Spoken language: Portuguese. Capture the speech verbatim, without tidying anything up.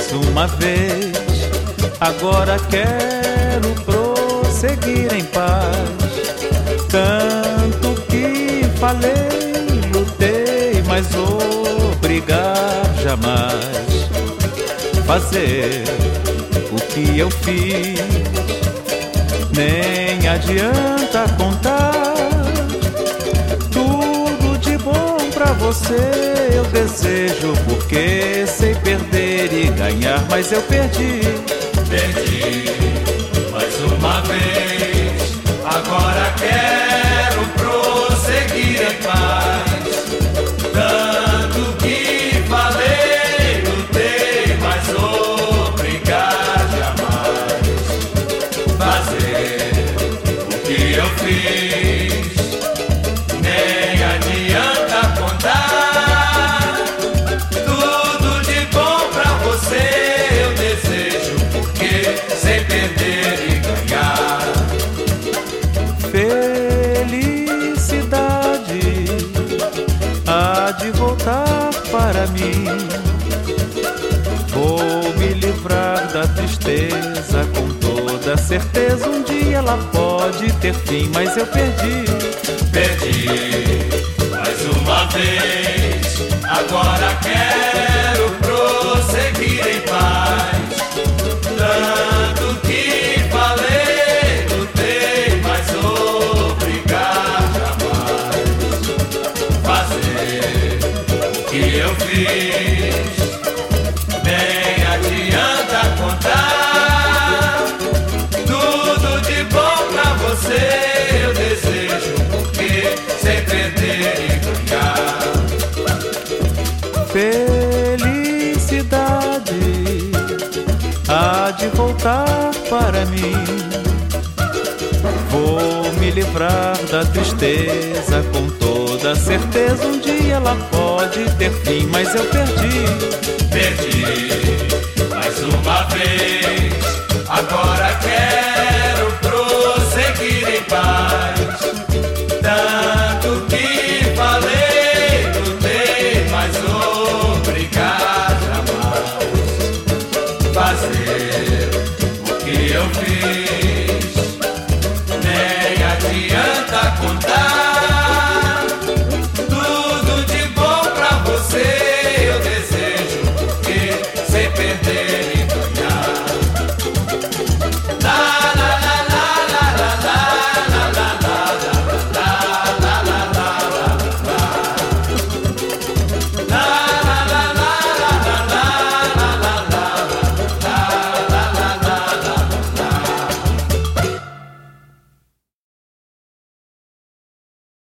uma vez. Agora quero prosseguir em paz. Tanto que falei, lutei, mas obrigar jamais. Fazer o que eu fiz, nem adianta contar. Tudo de bom pra você eu desejo, porque sei perder e ganhar, mas eu perdi. Perdi mais uma vez, agora quero prosseguir em paz. Tanto que falei, lutei, mas obrigar jamais. Fazer o que eu fiz, nem adianta contar. Tudo de bom pra você eu desejo, porque sei perder e ganhar. Felicidade há de voltar para mim. Vou me livrar da tristeza com toda certeza. Um dia ela pode ter fim, mas eu perdi. Perdi mais uma vez, agora quero prosseguir em paz. Tanto que falei, lutei, mas obrigar jamais. Fazer o que eu fiz, nem adianta contar. Tudo de bom pra você eu desejo, porque sei perder e ganhar. Felicidade há de voltar para mim. Vou me livrar da tristeza com toda certeza. Um dia ela pode ter fim, mas eu perdi. Perdi mais uma vez, agora quero prosseguir em paz. Tanto que falei, lutei, mas obrigar jamais. Fazer o que eu fiz,